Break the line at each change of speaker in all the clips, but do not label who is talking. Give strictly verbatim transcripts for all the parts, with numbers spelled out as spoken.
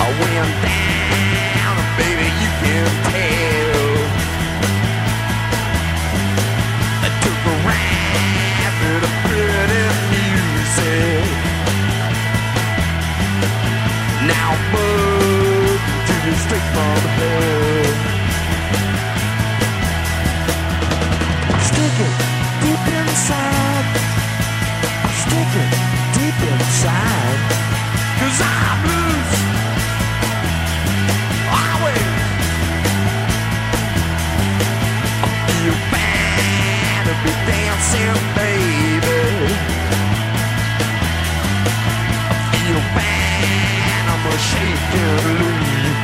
went down, baby, you can tell. I took a ride to the pretty music. Now I'm moving to you straight from hell. I'm sticking deep inside. I'm sticking deep inside. 'Cause I'm loose. Always. I feel bad to be dancing, baby. I feel bad, I'm a shaking leaf.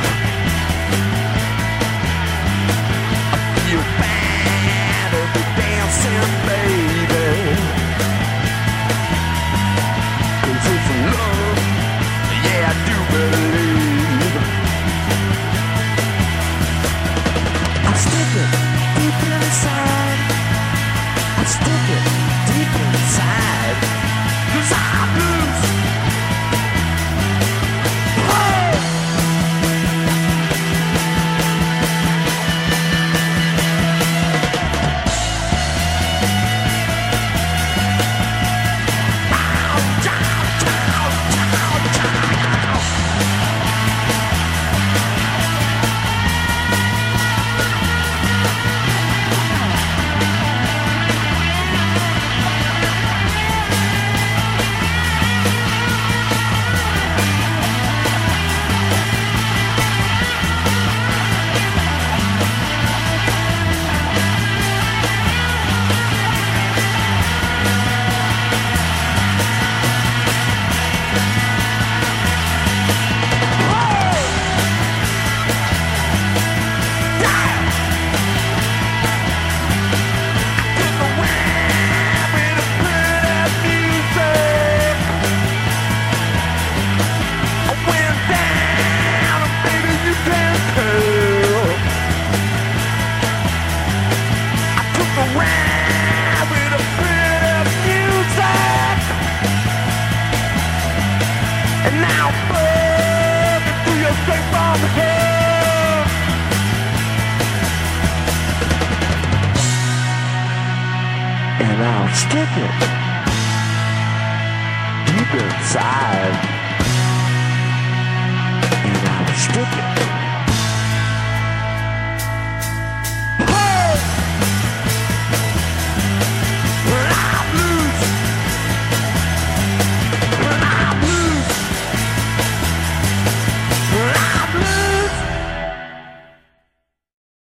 I feel bad to be dancing, baby. 'Cause it's love, yeah, I do believe. I'm sticking deep inside. I'm sticking deep inside. 'Cause I'm loose. And I'll stick it deep inside. And I'll stick it